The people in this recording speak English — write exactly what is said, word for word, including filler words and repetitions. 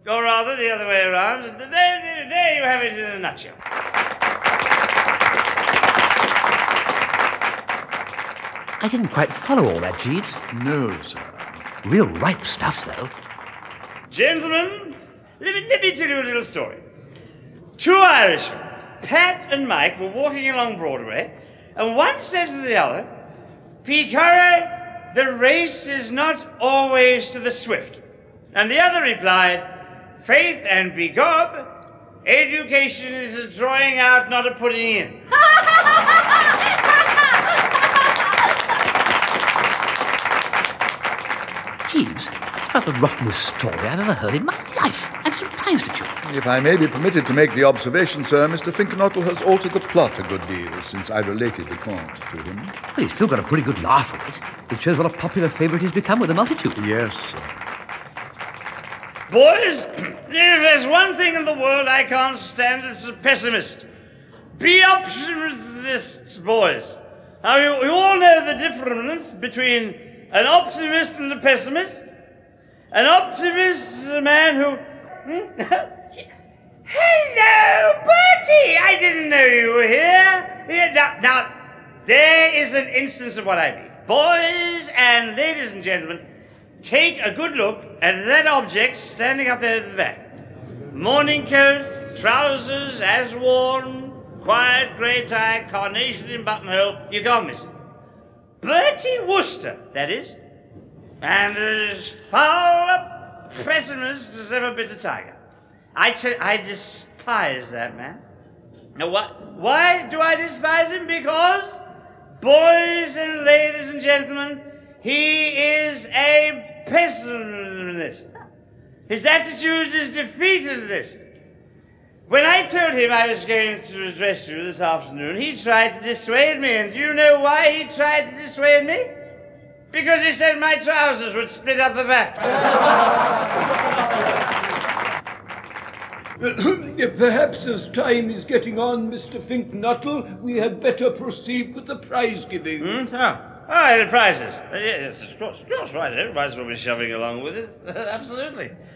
Or rather, the other way around. There, there, there you have it in a nutshell. I didn't quite follow all that, Jeeves. No, sir. Real ripe stuff, though. Gentlemen, let me, let me tell you a little story. Two Irishmen, Pat and Mike, were walking along Broadway, and one said to the other, "Picora, the race is not always to the swift." And the other replied, "Faith and begob, education is a drawing out, not a putting in." Jeeves, that's about the rottenest story I've ever heard in my life. I'm surprised at you. If I may be permitted to make the observation, sir, Mister Finkenottle has altered the plot a good deal since I related the conte to him. Well, he's still got a pretty good laugh at it. It shows what a popular favourite he's become with the multitude. Yes, sir. Boys, if there's one thing in the world I can't stand, it's a pessimist. Be optimists, boys. Now, you, you all know the difference between an optimist and a pessimist. An optimist is a man who... Hello, Bertie! I didn't know you were here. here now, now, there is an instance of what I mean. Boys and ladies and gentlemen, take a good look at that object standing up there at the back. Morning coat, trousers as worn, quiet grey tie, carnation in buttonhole. You can't miss it. Bertie Wooster, that is. And as foul a pessimist as ever bit a tiger. I, t- I despise that man. Now, what? Why do I despise him? Because, boys and ladies and gentlemen, he is a pessimist. His attitude is defeatist. When I told him I was going to address you this afternoon, he tried to dissuade me. And do you know why he tried to dissuade me? Because he said my trousers would split up the back. Perhaps as time is getting on, Mister Finknuttle, we had better proceed with the prize giving. Hmm? Oh. Oh, the prizes. Uh, yes, of course, of course, right. Everybody's will be shoving along with it. Absolutely.